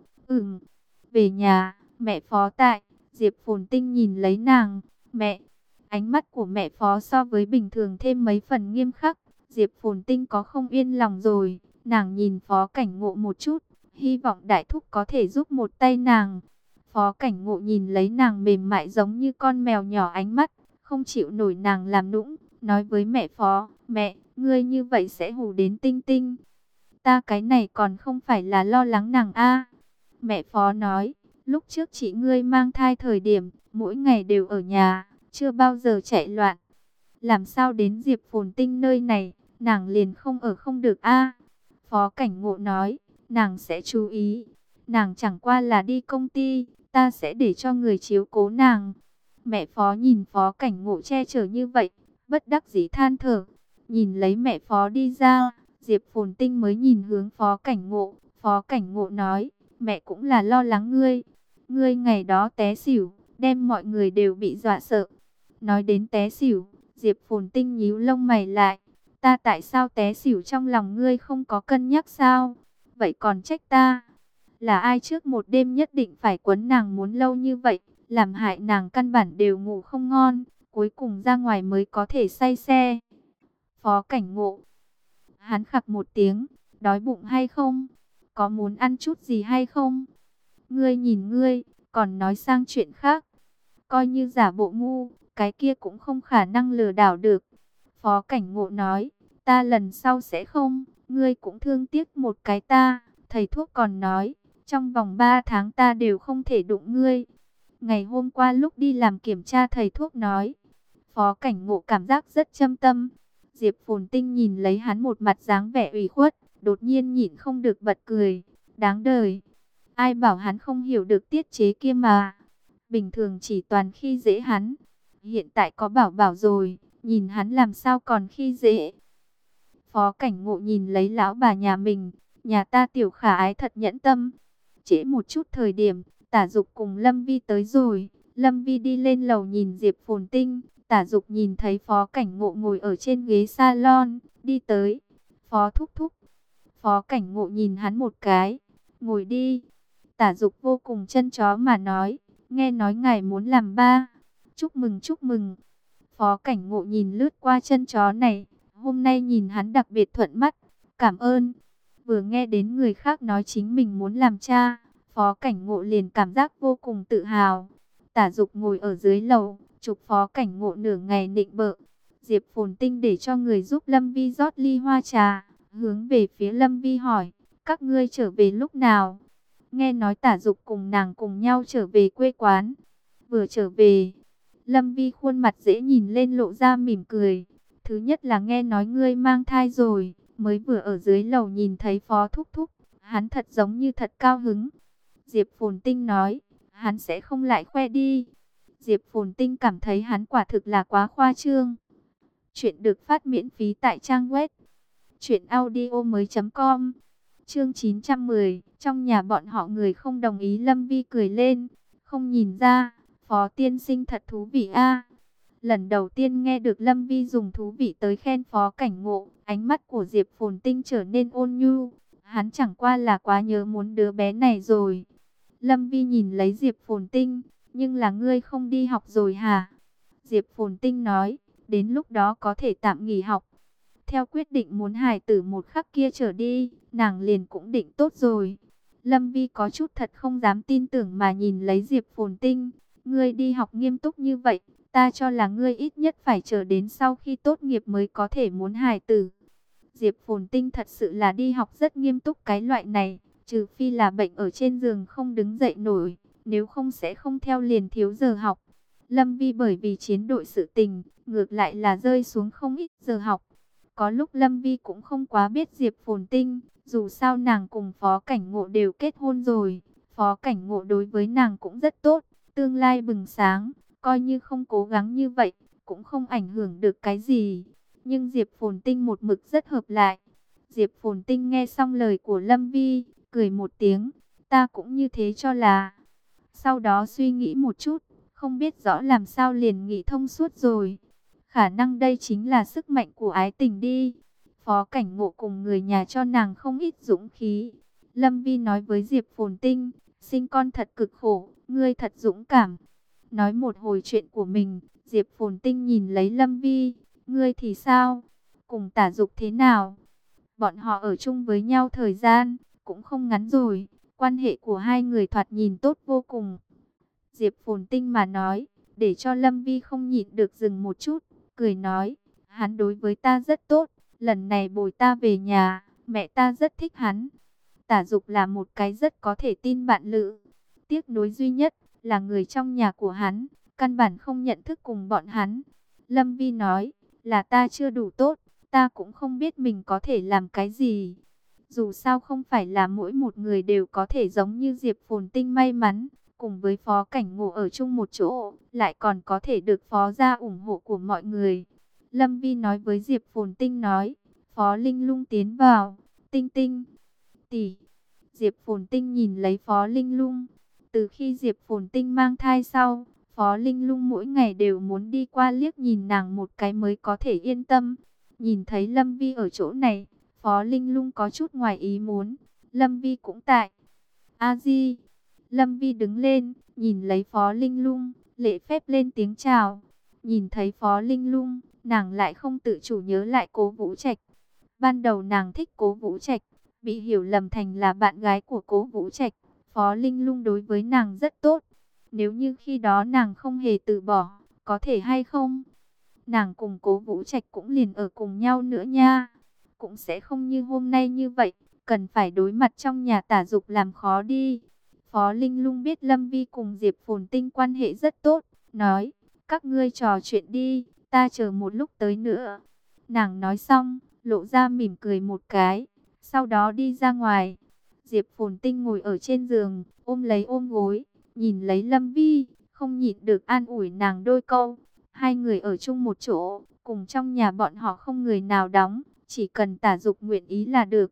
về nhà, mẹ Phó tại. Diệp Phồn Tinh nhìn lấy nàng, mẹ. Ánh mắt của mẹ Phó so với bình thường thêm mấy phần nghiêm khắc. Diệp Phồn Tinh có không yên lòng rồi, nàng nhìn Phó Cảnh Ngộ một chút, hy vọng đại thúc có thể giúp một tay nàng. Phó Cảnh Ngộ nhìn lấy nàng mềm mại giống như con mèo nhỏ, ánh mắt không chịu nổi nàng làm nũng, nói với mẹ Phó, mẹ, ngươi như vậy sẽ hù đến Tinh Tinh. Ta cái này còn không phải là lo lắng nàng a. Mẹ Phó nói, lúc trước chị ngươi mang thai thời điểm, mỗi ngày đều ở nhà, chưa bao giờ chạy loạn. Làm sao đến Diệp Phồn Tinh nơi này, nàng liền không ở không được a. Phó Cảnh Ngộ nói, nàng sẽ chú ý. Nàng chẳng qua là đi công ty, ta sẽ để cho người chiếu cố nàng. Mẹ Phó nhìn Phó Cảnh Ngộ che chở như vậy, bất đắc dĩ than thở. Nhìn lấy mẹ Phó đi ra, Diệp Phồn Tinh mới nhìn hướng Phó Cảnh Ngộ. Phó Cảnh Ngộ nói, mẹ cũng là lo lắng ngươi. Ngươi ngày đó té xỉu, đem mọi người đều bị dọa sợ. Nói đến té xỉu, Diệp Phồn Tinh nhíu lông mày lại. Ta tại sao té xỉu, trong lòng ngươi không có cân nhắc sao? Vậy còn trách ta? Là ai trước một đêm nhất định phải quấn nàng muốn lâu như vậy, làm hại nàng căn bản đều ngủ không ngon, cuối cùng ra ngoài mới có thể say xe. Phó Cảnh Ngộ, hắn khặc một tiếng, đói bụng hay không? Có muốn ăn chút gì hay không? Ngươi nhìn ngươi, còn nói sang chuyện khác. Coi như giả bộ ngu, cái kia cũng không khả năng lừa đảo được. Phó Cảnh Ngộ nói, ta lần sau sẽ không, ngươi cũng thương tiếc một cái ta. Thầy thuốc còn nói, trong vòng 3 tháng ta đều không thể đụng ngươi. Ngày hôm qua lúc đi làm kiểm tra thầy thuốc nói, Phó Cảnh Ngộ cảm giác rất châm tâm. Diệp Phồn Tinh nhìn lấy hắn một mặt dáng vẻ ủy khuất, đột nhiên nhịn không được bật cười. Đáng đời, ai bảo hắn không hiểu được tiết chế kia mà. Bình thường chỉ toàn khi dễ hắn, hiện tại có bảo bảo rồi, nhìn hắn làm sao còn khi dễ. Phó Cảnh Ngộ nhìn lấy lão bà nhà mình, nhà ta tiểu khả ái thật nhẫn tâm. Trễ một chút thời điểm, Tả Dục cùng Lâm Vi tới rồi. Lâm Vi đi lên lầu nhìn Diệp Phồn Tinh, Tả Dục nhìn thấy Phó Cảnh Ngộ ngồi ở trên ghế salon, đi tới. Phó thúc thúc. Phó Cảnh Ngộ nhìn hắn một cái, ngồi đi. Tả Dục vô cùng chân chó mà nói, nghe nói ngài muốn làm ba. Chúc mừng chúc mừng. Phó Cảnh Ngộ nhìn lướt qua chân chó này, hôm nay nhìn hắn đặc biệt thuận mắt. Cảm ơn. Vừa nghe đến người khác nói chính mình muốn làm cha, Phó Cảnh Ngộ liền cảm giác vô cùng tự hào. Tả Dục ngồi ở dưới lầu, chụp Phó Cảnh Ngộ nửa ngày nịnh bợ. Diệp Phồn Tinh để cho người giúp Lâm Vi rót ly hoa trà, hướng về phía Lâm Vi hỏi, các ngươi trở về lúc nào? Nghe nói Tả Dục cùng nàng cùng nhau trở về quê quán. Vừa trở về, Lâm Vi khuôn mặt dễ nhìn lên lộ ra mỉm cười. Thứ nhất là nghe nói ngươi mang thai rồi, mới vừa ở dưới lầu nhìn thấy Phó thúc thúc, hắn thật giống như thật cao hứng. Diệp Phồn Tinh nói, hắn sẽ không lại khoe đi. Diệp Phồn Tinh cảm thấy hắn quả thực là quá khoa trương. Chuyện được phát miễn phí tại trang web truyệnaudiomoi.com. Chương 910, trong nhà bọn họ người không đồng ý. Lâm Vi cười lên, không nhìn ra, Phó tiên sinh thật thú vị a. Lần đầu tiên nghe được Lâm Vi dùng thú vị tới khen Phó Cảnh Ngộ, ánh mắt của Diệp Phồn Tinh trở nên ôn nhu. Hắn chẳng qua là quá nhớ muốn đứa bé này rồi. Lâm Vi nhìn lấy Diệp Phồn Tinh, nhưng là ngươi không đi học rồi hả? Diệp Phồn Tinh nói, đến lúc đó có thể tạm nghỉ học. Theo quyết định muốn hài tử một khắc kia trở đi, nàng liền cũng định tốt rồi. Lâm Vi có chút thật không dám tin tưởng mà nhìn lấy Diệp Phồn Tinh. Ngươi đi học nghiêm túc như vậy, ta cho là ngươi ít nhất phải chờ đến sau khi tốt nghiệp mới có thể muốn hài tử. Diệp Phồn Tinh thật sự là đi học rất nghiêm túc cái loại này, trừ phi là bệnh ở trên giường không đứng dậy nổi, nếu không sẽ không theo liền thiếu giờ học. Lâm Vi bởi vì chiến đội sự tình, ngược lại là rơi xuống không ít giờ học. Có lúc Lâm Vi cũng không quá biết Diệp Phồn Tinh, dù sao nàng cùng Phó Cảnh Ngộ đều kết hôn rồi. Phó Cảnh Ngộ đối với nàng cũng rất tốt, tương lai bừng sáng, coi như không cố gắng như vậy, cũng không ảnh hưởng được cái gì. Nhưng Diệp Phồn Tinh một mực rất hợp lại. Diệp Phồn Tinh nghe xong lời của Lâm Vi, cười một tiếng, ta cũng như thế cho là. Sau đó suy nghĩ một chút, không biết rõ làm sao liền nghĩ thông suốt rồi. Khả năng đây chính là sức mạnh của ái tình đi. Phó Cảnh Ngộ cùng người nhà cho nàng không ít dũng khí. Lâm Vi nói với Diệp Phồn Tinh, sinh con thật cực khổ, ngươi thật dũng cảm. Nói một hồi chuyện của mình, Diệp Phồn Tinh nhìn lấy Lâm Vi, ngươi thì sao? Cùng Tả Dục thế nào? Bọn họ ở chung với nhau thời gian, cũng không ngắn rồi, quan hệ của hai người thoạt nhìn tốt vô cùng. Diệp Phồn Tinh mà nói, để cho Lâm Vi không nhịn được dừng một chút, cười nói, hắn đối với ta rất tốt, lần này bồi ta về nhà, mẹ ta rất thích hắn. Tả Dục là một cái rất có thể tin bạn lữ. Tiếc nuối duy nhất là người trong nhà của hắn, căn bản không nhận thức cùng bọn hắn. Lâm Vi nói, là ta chưa đủ tốt, ta cũng không biết mình có thể làm cái gì. Dù sao không phải là mỗi một người đều có thể giống như Diệp Phồn Tinh may mắn, cùng với Phó Cảnh Ngộ ở chung một chỗ, lại còn có thể được Phó gia ủng hộ của mọi người. Lâm Vi nói với Diệp Phồn Tinh nói, Phó Linh Lung tiến vào, Tinh Tinh, tỷ. Diệp Phồn Tinh nhìn lấy Phó Linh Lung. Từ khi Diệp Phồn Tinh mang thai sau, Phó Linh Lung mỗi ngày đều muốn đi qua liếc nhìn nàng một cái mới có thể yên tâm. Nhìn thấy Lâm Vi ở chỗ này, Phó Linh Lung có chút ngoài ý muốn. Lâm Vi cũng tại. A Di. Lâm Vi đứng lên, nhìn lấy Phó Linh Lung, lễ phép lên tiếng chào. Nhìn thấy Phó Linh Lung, nàng lại không tự chủ nhớ lại Cố Vũ Trạch. Ban đầu nàng thích Cố Vũ Trạch, bị hiểu lầm thành là bạn gái của Cố Vũ Trạch. Phó Linh Lung đối với nàng rất tốt. Nếu như khi đó nàng không hề từ bỏ, có thể hay không? Nàng cùng Cố Vũ Trạch cũng liền ở cùng nhau nữa nha. Cũng sẽ không như hôm nay như vậy, cần phải đối mặt trong nhà Tả Dục làm khó đi. Phó Linh Lung biết Lâm Vi cùng Diệp Phồn Tinh quan hệ rất tốt, nói, các ngươi trò chuyện đi, ta chờ một lúc tới nữa. Nàng nói xong, lộ ra mỉm cười một cái, sau đó đi ra ngoài. Diệp Phồn Tinh ngồi ở trên giường, ôm lấy ôm gối, nhìn lấy Lâm Vi, không nhịn được an ủi nàng đôi câu. Hai người ở chung một chỗ, cùng trong nhà bọn họ không người nào đóng, chỉ cần Tả Dục nguyện ý là được.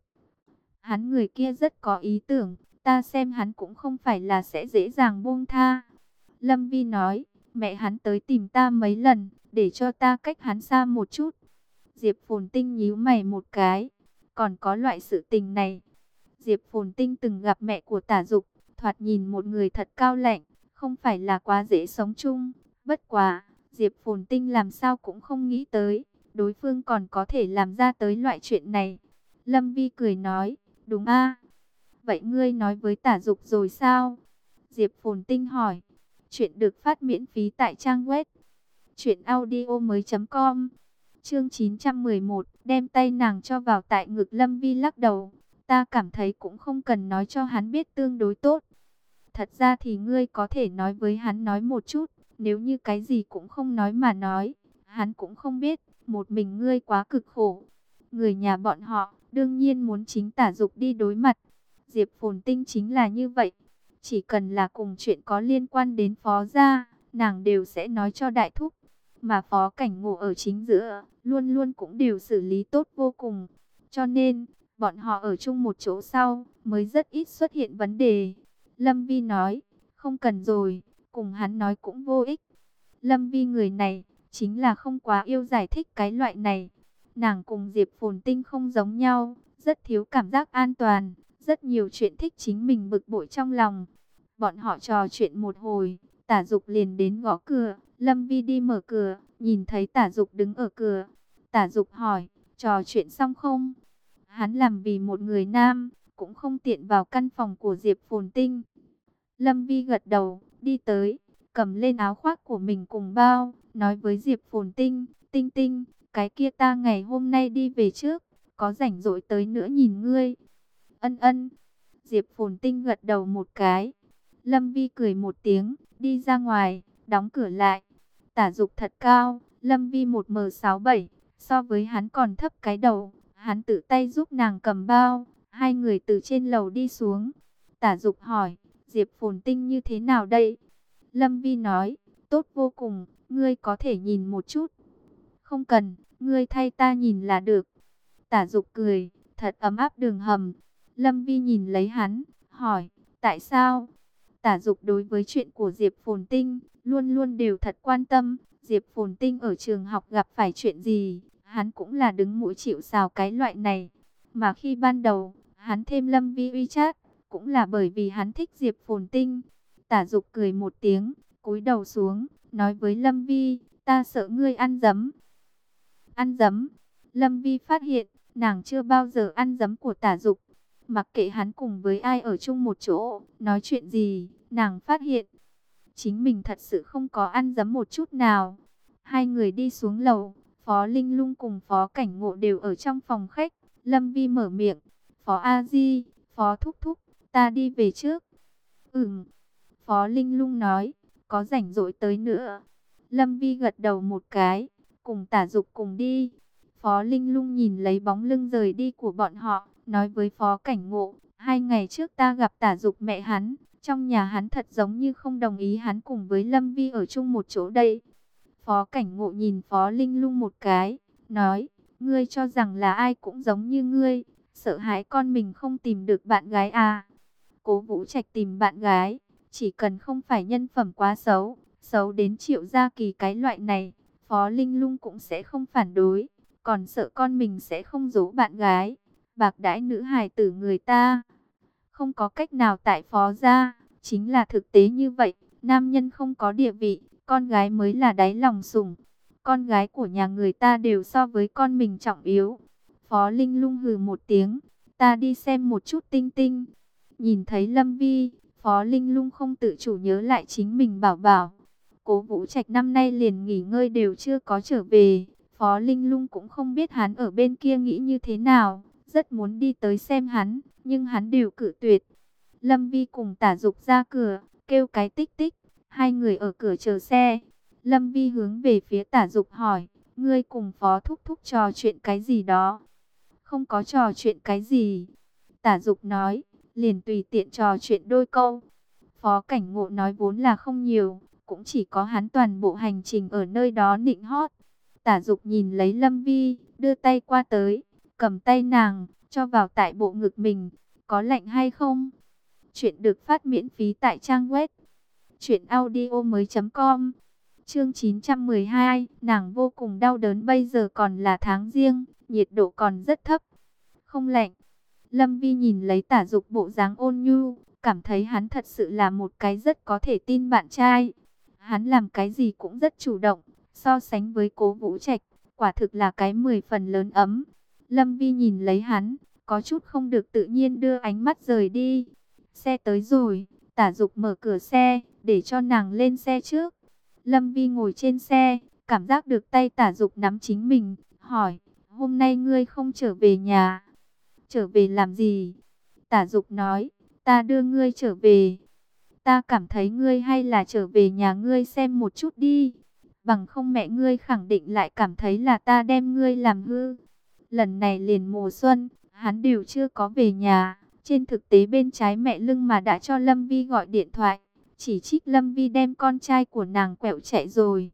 Hắn người kia rất có ý tưởng, ta xem hắn cũng không phải là sẽ dễ dàng buông tha. Lâm Vi nói, mẹ hắn tới tìm ta mấy lần, để cho ta cách hắn xa một chút. Diệp Phồn Tinh nhíu mày một cái, còn có loại sự tình này. Diệp Phồn Tinh từng gặp mẹ của Tả Dục, thoạt nhìn một người thật cao lạnh, không phải là quá dễ sống chung. Bất quá, Diệp Phồn Tinh làm sao cũng không nghĩ tới, đối phương còn có thể làm ra tới loại chuyện này. Lâm Vi cười nói, đúng a. Vậy ngươi nói với Tả Dục rồi sao? Diệp Phồn Tinh hỏi. Chuyện được phát miễn phí tại trang web truyệnaudiomoi.com. Chương 911, đem tay nàng cho vào tại ngực. Lâm Vi lắc đầu, ta cảm thấy cũng không cần nói cho hắn biết tương đối tốt. Thật ra thì ngươi có thể nói với hắn nói một chút, nếu như cái gì cũng không nói mà nói, hắn cũng không biết, một mình ngươi quá cực khổ. Người nhà bọn họ đương nhiên muốn chính Tả Dục đi đối mặt. Diệp Phồn Tinh chính là như vậy, chỉ cần là cùng chuyện có liên quan đến Phó gia, nàng đều sẽ nói cho đại thúc. Mà Phó Cảnh Ngộ ở chính giữa, luôn luôn cũng đều xử lý tốt vô cùng. Cho nên, bọn họ ở chung một chỗ sau, mới rất ít xuất hiện vấn đề. Lâm Vi nói, không cần rồi, cùng hắn nói cũng vô ích. Lâm Vi người này, chính là không quá yêu giải thích cái loại này. Nàng cùng Diệp Phồn Tinh không giống nhau, rất thiếu cảm giác an toàn, rất nhiều chuyện thích chính mình bực bội trong lòng. Bọn họ trò chuyện một hồi, Tả Dục liền đến gõ cửa. Lâm Vi đi mở cửa, nhìn thấy Tả Dục đứng ở cửa. Tả Dục hỏi, trò chuyện xong không? Hắn làm vì một người nam, cũng không tiện vào căn phòng của Diệp Phồn Tinh. Lâm Vi gật đầu, đi tới, cầm lên áo khoác của mình cùng bao, nói với Diệp Phồn Tinh, Tinh Tinh, cái kia ta ngày hôm nay đi về trước, có rảnh rỗi tới nữa nhìn ngươi. Ân ân. Diệp Phồn Tinh gật đầu một cái. Lâm Vi cười một tiếng, đi ra ngoài, đóng cửa lại. Tả Dục thật cao, Lâm Vi 1m67, so với hắn còn thấp cái đầu. Hắn tự tay giúp nàng cầm bao, hai người từ trên lầu đi xuống. Tả Dục hỏi, Diệp Phồn Tinh như thế nào đây? Lâm Vi nói, tốt vô cùng, ngươi có thể nhìn một chút. Không cần, ngươi thay ta nhìn là được. Tả Dục cười, thật ấm áp đường hầm. Lâm Vi nhìn lấy hắn, hỏi, tại sao? Tả Dục đối với chuyện của Diệp Phồn Tinh, luôn luôn đều thật quan tâm. Diệp Phồn Tinh ở trường học gặp phải chuyện gì, hắn cũng là đứng mũi chịu sào cái loại này. Mà khi ban đầu, hắn thêm Lâm Vi WeChat, cũng là bởi vì hắn thích Diệp Phồn Tinh. Tả Dục cười một tiếng, cúi đầu xuống, nói với Lâm Vi, ta sợ ngươi ăn dấm. Ăn dấm. Lâm Vi phát hiện, nàng chưa bao giờ ăn dấm của Tả Dục. Mặc kệ hắn cùng với ai ở chung một chỗ, nói chuyện gì, nàng phát hiện chính mình thật sự không có ăn dấm một chút nào. Hai người đi xuống lầu, Phó Linh Lung cùng Phó Cảnh Ngộ đều ở trong phòng khách. Lâm Vi mở miệng, Phó A Di, Phó Thúc Thúc, ta đi về trước. Phó Linh Lung nói, có rảnh rỗi tới nữa. Lâm Vi gật đầu một cái, cùng Tả Dục cùng đi. Phó Linh Lung nhìn lấy bóng lưng rời đi của bọn họ, nói với Phó Cảnh Ngộ, 2 ngày trước ta gặp Tả Dục mẹ hắn, trong nhà hắn thật giống như không đồng ý hắn cùng với Lâm Vi ở chung một chỗ đây. Phó Cảnh Ngộ nhìn Phó Linh Lung một cái, nói, ngươi cho rằng là ai cũng giống như ngươi, sợ hãi con mình không tìm được bạn gái à? Cố Vũ Trạch tìm bạn gái, chỉ cần không phải nhân phẩm quá xấu, xấu đến Triệu Gia Kỳ cái loại này, Phó Linh Lung cũng sẽ không phản đối, còn sợ con mình sẽ không giấu bạn gái, bạc đãi nữ hài tử người ta. Không có cách nào tại Phó gia, chính là thực tế như vậy, nam nhân không có địa vị, con gái mới là đáy lòng sủng. Con gái của nhà người ta đều so với con mình trọng yếu. Phó Linh Lung hừ một tiếng, ta đi xem một chút Tinh Tinh. Nhìn thấy Lâm Vi, Phó Linh Lung không tự chủ nhớ lại chính mình bảo bảo. Cố Vũ Trạch năm nay liền nghỉ ngơi đều chưa có trở về. Phó Linh Lung cũng không biết hắn ở bên kia nghĩ như thế nào. Rất muốn đi tới xem hắn, nhưng hắn đều cự tuyệt. Lâm Vi cùng Tả Dục ra cửa, kêu cái tích tích. Hai người ở cửa chờ xe. Lâm Vi hướng về phía Tả Dục hỏi, ngươi cùng Phó Thúc Thúc trò chuyện cái gì đó? Không có trò chuyện cái gì. Tả Dục nói, liền tùy tiện trò chuyện đôi câu. Phó Cảnh Ngộ nói vốn là không nhiều, cũng chỉ có hắn toàn bộ hành trình ở nơi đó nịnh hót. Tả Dục nhìn lấy Lâm Vi, đưa tay qua tới, cầm tay nàng, cho vào tại bộ ngực mình. Có lạnh hay không? Chuyện được phát miễn phí tại trang web truyệnaudiomoi.com. Chương 912, nàng vô cùng đau đớn, bây giờ còn là tháng giêng, nhiệt độ còn rất thấp. Không lạnh. Lâm Vi nhìn lấy Tả Dục bộ dáng ôn nhu, cảm thấy hắn thật sự là một cái rất có thể tin bạn trai. Hắn làm cái gì cũng rất chủ động, so sánh với Cố Vũ Trạch, quả thực là cái 10 phần lớn ấm. Lâm Vi nhìn lấy hắn, có chút không được tự nhiên đưa ánh mắt rời đi. Xe tới rồi, Tả Dục mở cửa xe, để cho nàng lên xe trước. Lâm Vi ngồi trên xe, cảm giác được tay Tả Dục nắm chính mình, hỏi, hôm nay ngươi không trở về nhà? Trở về làm gì? Tả Dục nói, ta đưa ngươi trở về. Ta cảm thấy ngươi hay là trở về nhà ngươi xem một chút đi. Bằng không mẹ ngươi khẳng định lại cảm thấy là ta đem ngươi làm hư. Lần này liền mùa xuân, hắn đều chưa có về nhà. Trên thực tế bên trái mẹ lưng mà đã cho Lâm Vi gọi điện thoại. Chỉ trích Lâm Vi đem con trai của nàng quẹo chạy rồi.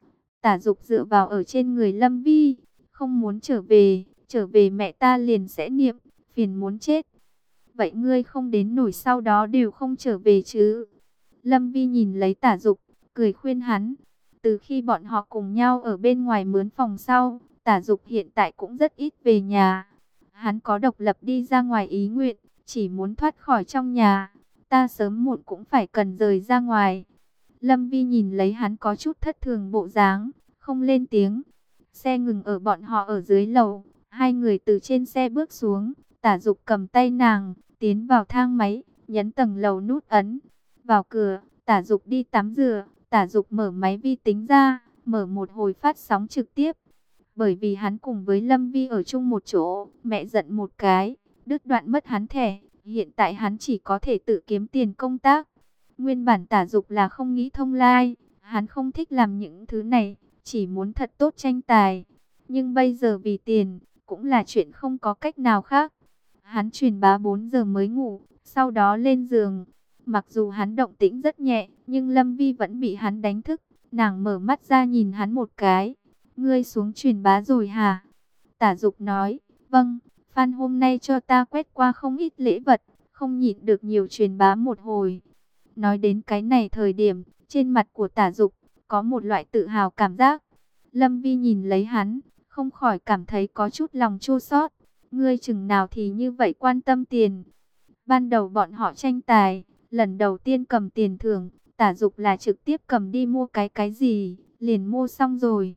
Tả Dục dựa vào ở trên người Lâm Vi, không muốn trở về mẹ ta liền sẽ niệm, phiền muốn chết. Vậy ngươi không đến nổi sau đó đều không trở về chứ? Lâm Vi nhìn lấy Tả Dục, cười khuyên hắn. Từ khi bọn họ cùng nhau ở bên ngoài mướn phòng sau, Tả Dục hiện tại cũng rất ít về nhà. Hắn có độc lập đi ra ngoài ý nguyện, chỉ muốn thoát khỏi trong nhà. Ta sớm muộn cũng phải cần rời ra ngoài. Lâm Vi nhìn lấy hắn có chút thất thường bộ dáng, không lên tiếng. Xe ngừng ở bọn họ ở dưới lầu, hai người từ trên xe bước xuống. Tả Dục cầm tay nàng, tiến vào thang máy, nhấn tầng lầu nút ấn. Vào cửa, Tả Dục đi tắm rửa, Tả Dục mở máy vi tính ra, mở một hồi phát sóng trực tiếp. Bởi vì hắn cùng với Lâm Vi ở chung một chỗ, mẹ giận một cái, đứt đoạn mất hắn thẻ. Hiện tại hắn chỉ có thể tự kiếm tiền công tác. Nguyên bản Tả Dục là không nghĩ thông lai, hắn không thích làm những thứ này, chỉ muốn thật tốt tranh tài. Nhưng bây giờ vì tiền, cũng là chuyện không có cách nào khác. Hắn truyền bá 4 giờ mới ngủ, sau đó lên giường. Mặc dù hắn động tĩnh rất nhẹ, nhưng Lâm Vi vẫn bị hắn đánh thức. Nàng mở mắt ra nhìn hắn một cái. Ngươi xuống truyền bá rồi hả? Tả Dục nói, vâng, Phan hôm nay cho ta quét qua không ít lễ vật, không nhịn được nhiều truyền bá một hồi. Nói đến cái này thời điểm, trên mặt của Tả Dục có một loại tự hào cảm giác. Lâm Vi nhìn lấy hắn, không khỏi cảm thấy có chút lòng chua xót. Ngươi chừng nào thì như vậy quan tâm tiền. Ban đầu bọn họ tranh tài, lần đầu tiên cầm tiền thưởng, Tả Dục là trực tiếp cầm đi mua cái gì, liền mua xong rồi.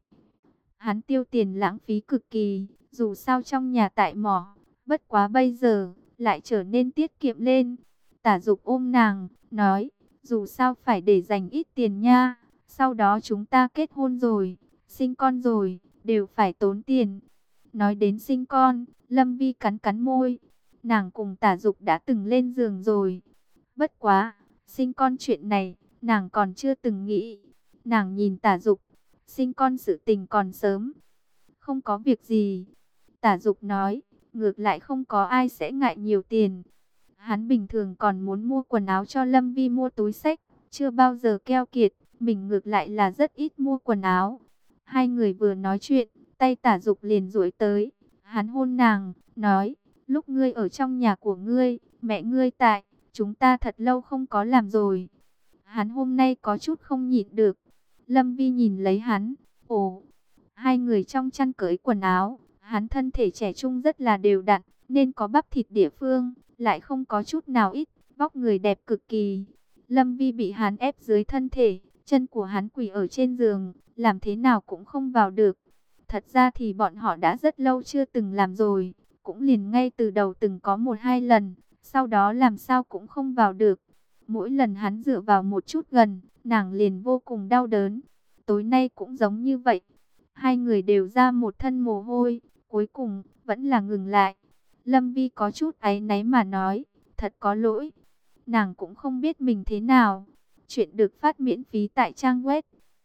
Hắn tiêu tiền lãng phí cực kỳ, dù sao trong nhà tại mỏ, bất quá bây giờ, lại trở nên tiết kiệm lên. Tả Dục ôm nàng, nói, dù sao phải để dành ít tiền nha, sau đó chúng ta kết hôn rồi, sinh con rồi, đều phải tốn tiền. Nói đến sinh con, Lâm Vi cắn cắn môi, nàng cùng Tả Dục đã từng lên giường rồi. Bất quá, sinh con chuyện này, nàng còn chưa từng nghĩ. Nàng nhìn Tả Dục, sinh con sự tình còn sớm. Không có việc gì. Tả Dục nói, ngược lại không có ai sẽ ngại nhiều tiền. Hắn bình thường còn muốn mua quần áo cho Lâm Vi mua túi xách, chưa bao giờ keo kiệt, mình ngược lại là rất ít mua quần áo. Hai người vừa nói chuyện, tay Tả Dục liền duỗi tới. Hắn hôn nàng, nói, lúc ngươi ở trong nhà của ngươi, mẹ ngươi tại, chúng ta thật lâu không có làm rồi. Hắn hôm nay có chút không nhịn được. Lâm Vi nhìn lấy hắn, ồ, hai người trong chăn cởi quần áo, hắn thân thể trẻ trung rất là đều đặn, nên có bắp thịt địa phương, lại không có chút nào ít, vóc người đẹp cực kỳ. Lâm Vi bị hắn ép dưới thân thể, chân của hắn quỳ ở trên giường, làm thế nào cũng không vào được. Thật ra thì bọn họ đã rất lâu chưa từng làm rồi, cũng liền ngay từ đầu từng có 1-2 lần, sau đó làm sao cũng không vào được. Mỗi lần hắn dựa vào một chút gần, nàng liền vô cùng đau đớn. Tối nay cũng giống như vậy. Hai người đều ra một thân mồ hôi, cuối cùng vẫn là ngừng lại. Lâm Vi có chút áy náy mà nói, thật có lỗi. Nàng cũng không biết mình thế nào. Chuyện được phát miễn phí tại trang web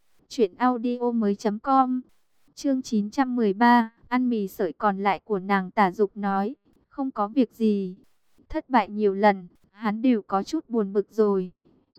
truyệnaudiomoi.com. Chương 913, ăn mì sợi còn lại của nàng. Tả Dục nói, không có việc gì. Thất bại nhiều lần, hắn đều có chút buồn bực rồi.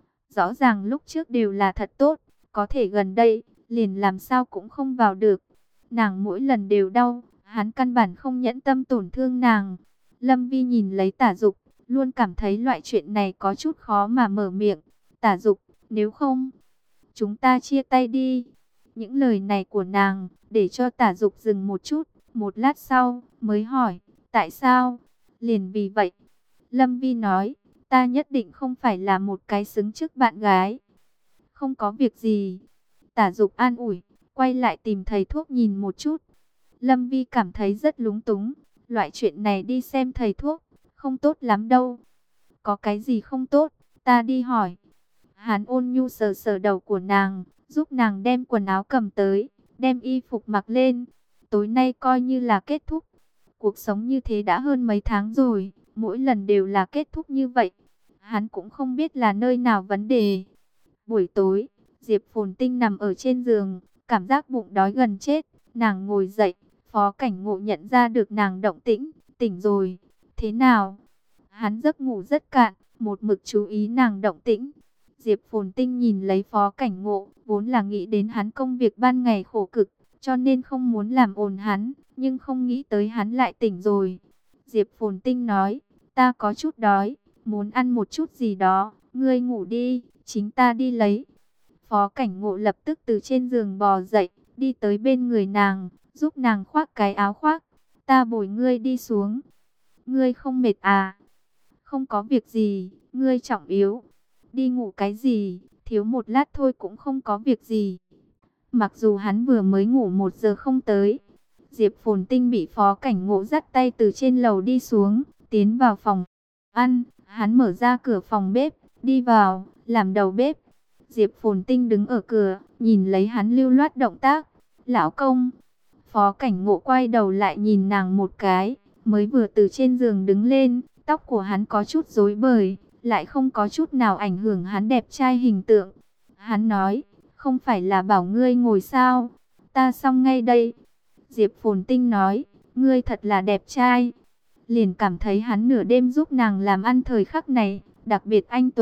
Rõ ràng lúc trước đều là thật tốt, có thể gần đây, liền làm sao cũng không vào được. Nàng mỗi lần đều đau, hắn căn bản không nhẫn tâm tổn thương nàng. Lâm Vi nhìn lấy Tả Dục, luôn cảm thấy loại chuyện này có chút khó mà mở miệng. Tả Dục, nếu không, chúng ta chia tay đi. Những lời này của nàng, để cho Tả Dục dừng một chút, một lát sau, mới hỏi, tại sao? Liền vì vậy. Lâm Vi nói, ta nhất định không phải là một cái xứng trước bạn gái. Không có việc gì. Tả Dục an ủi, quay lại tìm thầy thuốc nhìn một chút. Lâm Vi cảm thấy rất lúng túng. Loại chuyện này đi xem thầy thuốc, không tốt lắm đâu. Có cái gì không tốt, ta đi hỏi. Hắn ôn nhu sờ sờ đầu của nàng, giúp nàng đem quần áo cầm tới, đem y phục mặc lên. Tối nay coi như là kết thúc. Cuộc sống như thế đã hơn mấy tháng rồi, mỗi lần đều là kết thúc như vậy. Hắn cũng không biết là nơi nào vấn đề. Buổi tối, Diệp Phồn Tinh nằm ở trên giường, cảm giác bụng đói gần chết. Nàng ngồi dậy, Phó Cảnh Ngộ nhận ra được nàng động tĩnh, tỉnh rồi. Thế nào? Hắn giấc ngủ rất cạn, một mực chú ý nàng động tĩnh. Diệp Phồn Tinh nhìn lấy Phó Cảnh Ngộ, vốn là nghĩ đến hắn công việc ban ngày khổ cực, cho nên không muốn làm ồn hắn, nhưng không nghĩ tới hắn lại tỉnh rồi. Diệp Phồn Tinh nói, ta có chút đói, muốn ăn một chút gì đó, ngươi ngủ đi, chính ta đi lấy. Phó Cảnh Ngộ lập tức từ trên giường bò dậy, đi tới bên người nàng, giúp nàng khoác cái áo khoác. Ta bồi ngươi đi xuống. Ngươi không mệt à? Không có việc gì, ngươi trọng yếu. Đi ngủ cái gì, thiếu một lát thôi cũng không có việc gì. Mặc dù hắn vừa mới ngủ 1 giờ không tới. Diệp Phồn Tinh bị Phó Cảnh Ngộ dắt tay từ trên lầu đi xuống, tiến vào phòng ăn. Hắn mở ra cửa phòng bếp, đi vào, làm đầu bếp. Diệp Phồn Tinh đứng ở cửa, nhìn lấy hắn lưu loát động tác. Lão công. Phó Cảnh Ngộ quay đầu lại nhìn nàng một cái, mới vừa từ trên giường đứng lên, tóc của hắn có chút rối bời, lại không có chút nào ảnh hưởng hắn đẹp trai hình tượng. Hắn nói, không phải là bảo ngươi ngồi sao, ta xong ngay đây. Diệp Phồn Tinh nói, ngươi thật là đẹp trai. Liền cảm thấy hắn nửa đêm giúp nàng làm ăn thời khắc này, đặc biệt anh tuấn,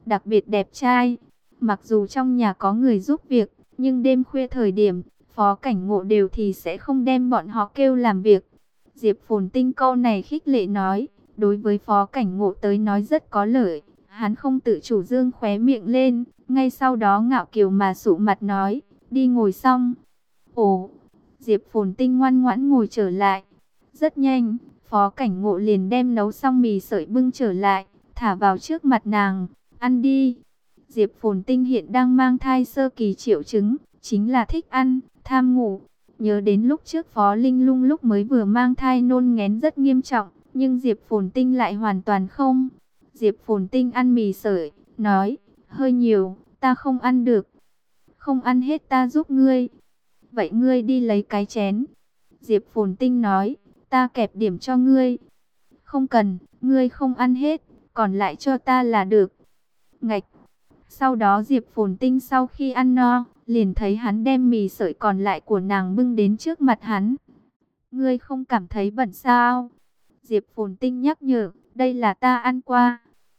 đặc biệt đẹp trai. Mặc dù trong nhà có người giúp việc, nhưng đêm khuya thời điểm, Phó Cảnh Ngộ đều thì sẽ không đem bọn họ kêu làm việc. Diệp Phồn Tinh câu này khích lệ nói, đối với Phó Cảnh Ngộ tới nói rất có lợi. Hắn không tự chủ dương khóe miệng lên, ngay sau đó ngạo kiều mà sụ mặt nói, đi ngồi xong. Ồ, Diệp Phồn Tinh ngoan ngoãn ngồi trở lại. Rất nhanh, Phó Cảnh Ngộ liền đem nấu xong mì sợi bưng trở lại, thả vào trước mặt nàng, ăn đi. Diệp Phồn Tinh hiện đang mang thai sơ kỳ triệu chứng, chính là thích ăn, tham ngủ. Nhớ đến lúc trước Phó Linh Lung lúc mới vừa mang thai nôn nghén rất nghiêm trọng, nhưng Diệp Phồn Tinh lại hoàn toàn không. Diệp Phồn Tinh ăn mì sợi, nói, hơi nhiều, ta không ăn được. Không ăn hết ta giúp ngươi. Vậy ngươi đi lấy cái chén. Diệp Phồn Tinh nói, ta kẹp điểm cho ngươi. Không cần, ngươi không ăn hết, còn lại cho ta là được. Ngạch. Sau đó Diệp Phồn Tinh sau khi ăn no, liền thấy hắn đem mì sợi còn lại của nàng bưng đến trước mặt hắn. Ngươi không cảm thấy bẩn sao? Diệp Phồn Tinh nhắc nhở, đây là ta ăn qua.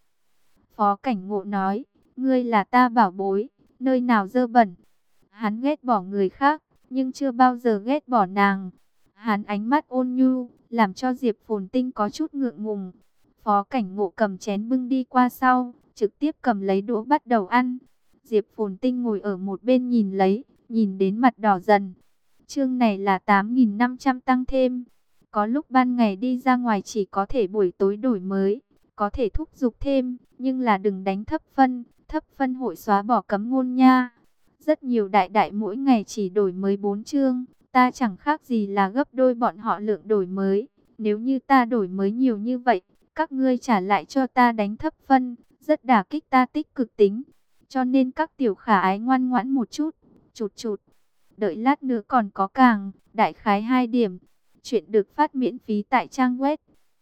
Phó Cảnh Ngộ nói, ngươi là ta bảo bối, nơi nào dơ bẩn. Hắn ghét bỏ người khác, nhưng chưa bao giờ ghét bỏ nàng. Hắn ánh mắt ôn nhu, làm cho Diệp Phồn Tinh có chút ngượng ngùng. Phó Cảnh Ngộ cầm chén bưng đi qua sau, trực tiếp cầm lấy đũa bắt đầu ăn. Diệp Phồn Tinh ngồi ở một bên nhìn lấy, nhìn đến mặt đỏ dần. Chương này là 8.500 tăng thêm. Có lúc ban ngày đi ra ngoài chỉ có thể buổi tối đổi mới, có thể thúc giục thêm, nhưng là đừng đánh thấp phân hội xóa bỏ cấm ngôn nha. Rất nhiều đại đại mỗi ngày chỉ đổi mới 4 chương, ta chẳng khác gì là gấp đôi bọn họ lượng đổi mới. Nếu như ta đổi mới nhiều như vậy, các ngươi trả lại cho ta đánh thấp phân, rất đả kích ta tích cực tính. Cho nên các tiểu khả ái ngoan ngoãn một chút, chụt chụt. Đợi lát nữa còn có càng, đại khái 2 điểm. Chuyện được phát miễn phí tại trang web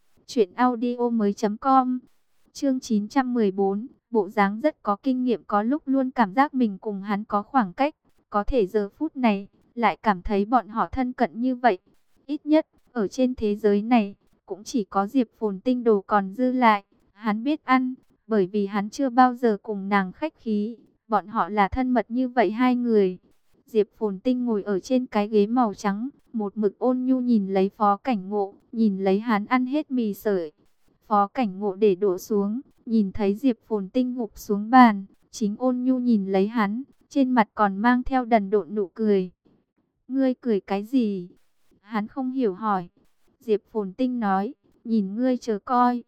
truyệnaudiomoi.com. Chương 914, bộ dáng rất có kinh nghiệm, có lúc luôn cảm giác mình cùng hắn có khoảng cách, có thể giờ phút này lại cảm thấy bọn họ thân cận như vậy. Ít nhất ở trên thế giới này, cũng chỉ có Diệp Phồn Tinh đồ còn dư lại. Hắn biết ăn, bởi vì hắn chưa bao giờ cùng nàng khách khí, bọn họ là thân mật như vậy hai người. Diệp Phồn Tinh ngồi ở trên cái ghế màu trắng, một mực ôn nhu nhìn lấy Phó Cảnh Ngộ, nhìn lấy hắn ăn hết mì sợi. Phó Cảnh Ngộ để đũa xuống, nhìn thấy Diệp Phồn Tinh gục xuống bàn, chính ôn nhu nhìn lấy hắn, trên mặt còn mang theo đần độn nụ cười. Ngươi cười cái gì? Hắn không hiểu hỏi. Diệp Phồn Tinh nói, nhìn ngươi chờ coi.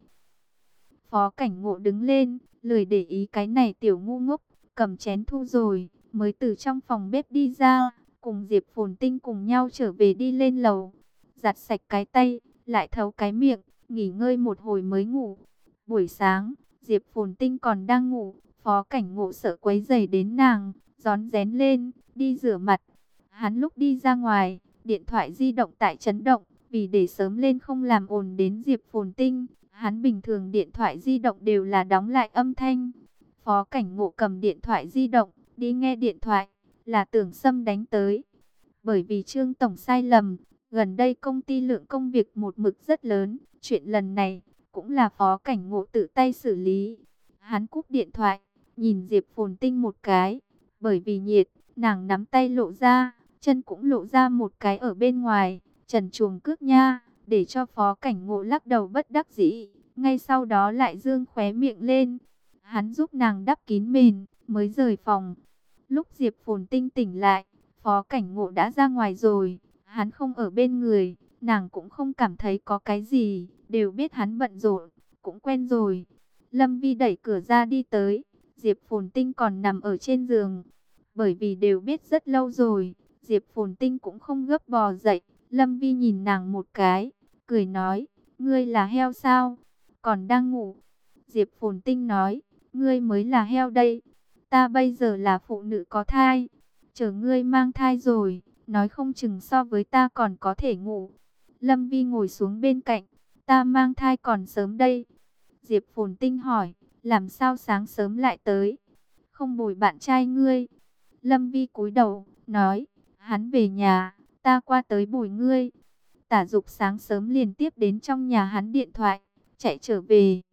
Phó Cảnh Ngộ đứng lên, lười để ý cái này tiểu ngu ngốc, cầm chén thu rồi, mới từ trong phòng bếp đi ra, cùng Diệp Phồn Tinh cùng nhau trở về đi lên lầu. Giặt sạch cái tay, lại thấu cái miệng, nghỉ ngơi một hồi mới ngủ. Buổi sáng, Diệp Phồn Tinh còn đang ngủ, Phó Cảnh Ngộ sợ quấy rầy đến nàng, rón rén lên, đi rửa mặt. Hắn lúc đi ra ngoài, điện thoại di động tại chấn động, vì để sớm lên không làm ồn đến Diệp Phồn Tinh, hắn bình thường điện thoại di động đều là đóng lại âm thanh. Phó Cảnh Ngộ cầm điện thoại di động, đi nghe điện thoại, là Tưởng Sâm đánh tới. Bởi vì Trương Tổng sai lầm, gần đây công ty lượng công việc một mực rất lớn, chuyện lần này cũng là Phó Cảnh Ngộ tự tay xử lý. Hắn cúp điện thoại, nhìn Diệp Phồn Tinh một cái, bởi vì nhiệt, nàng nắm tay lộ ra, chân cũng lộ ra một cái ở bên ngoài, trần truồng cước nha, để cho Phó Cảnh Ngộ lắc đầu bất đắc dĩ, ngay sau đó lại dương khóe miệng lên. Hắn giúp nàng đắp kín mền, mới rời phòng. Lúc Diệp Phồn Tinh tỉnh lại, Phó Cảnh Ngộ đã ra ngoài rồi, hắn không ở bên người, nàng cũng không cảm thấy có cái gì, đều biết hắn bận rộn, cũng quen rồi. Lâm Vi đẩy cửa ra đi tới, Diệp Phồn Tinh còn nằm ở trên giường. Bởi vì đều biết rất lâu rồi, Diệp Phồn Tinh cũng không gấp bò dậy. Lâm Vi nhìn nàng một cái, cười nói, ngươi là heo sao? Còn đang ngủ. Diệp Phồn Tinh nói, ngươi mới là heo đây. Ta bây giờ là phụ nữ có thai. Chờ ngươi mang thai rồi, nói không chừng so với ta còn có thể ngủ. Lâm Vi ngồi xuống bên cạnh, ta mang thai còn sớm đây. Diệp Phồn Tinh hỏi, làm sao sáng sớm lại tới? Không bồi bạn trai ngươi. Lâm Vi cúi đầu, nói, hắn về nhà, ta qua tới bồi ngươi. Tả Dục sáng sớm liền tiếp đến trong nhà hắn điện thoại, chạy trở về.